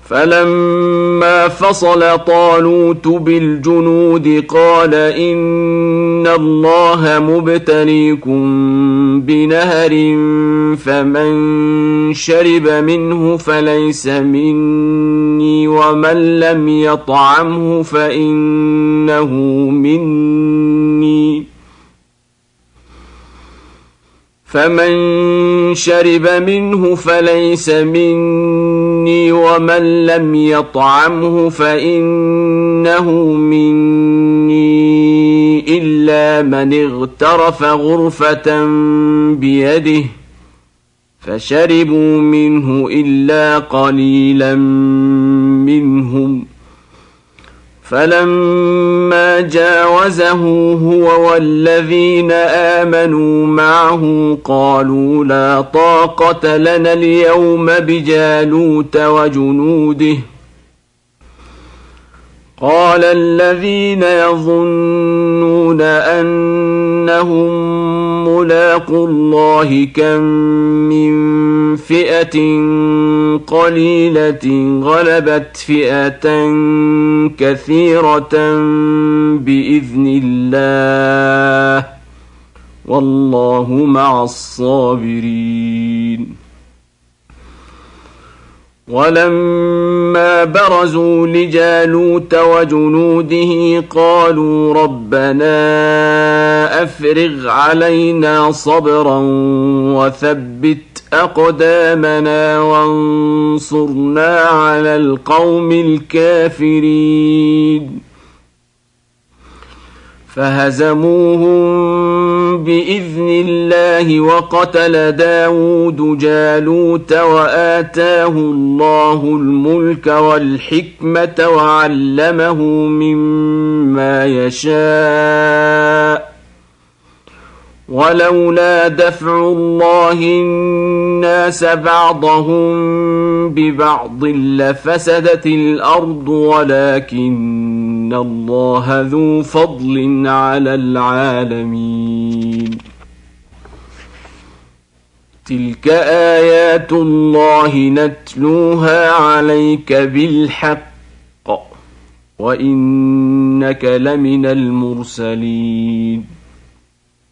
فلما فصل طالوت بالجنود قال إن الله مبتليكم بنهر فمن شرب منه فليس مني ومن لم يطعمه فإنه مني ومن لم يطعمه فإنه مني إلا من اغترف غرفة بيده فشربوا منه إلا قليلا منهم فلما جاوزه هو والذين آمنوا معه قالوا لا طاقة لنا اليوم بجالوت وجنوده قال الذين يظنون أنهم ملاقو الله كم من فئة قليلة غلبت فئة كثيرة بإذن الله والله مع الصابرين. ولما برزوا لجالوت وجنوده قالوا ربنا أفرغ علينا صبرا وثبت أقدامنا وانصرنا على القوم الكافرين فهزموهم بإذن الله وقتل داود جالوت وآتاه الله الملك والحكمة وعلمه مما يشاء ولولا دفع الله الناس بعضهم ببعض لفسدت الأرض ولكن الله ذو فضل على العالمين. تلك آيات الله نتلوها عليك بالحق وإنك لمن المرسلين.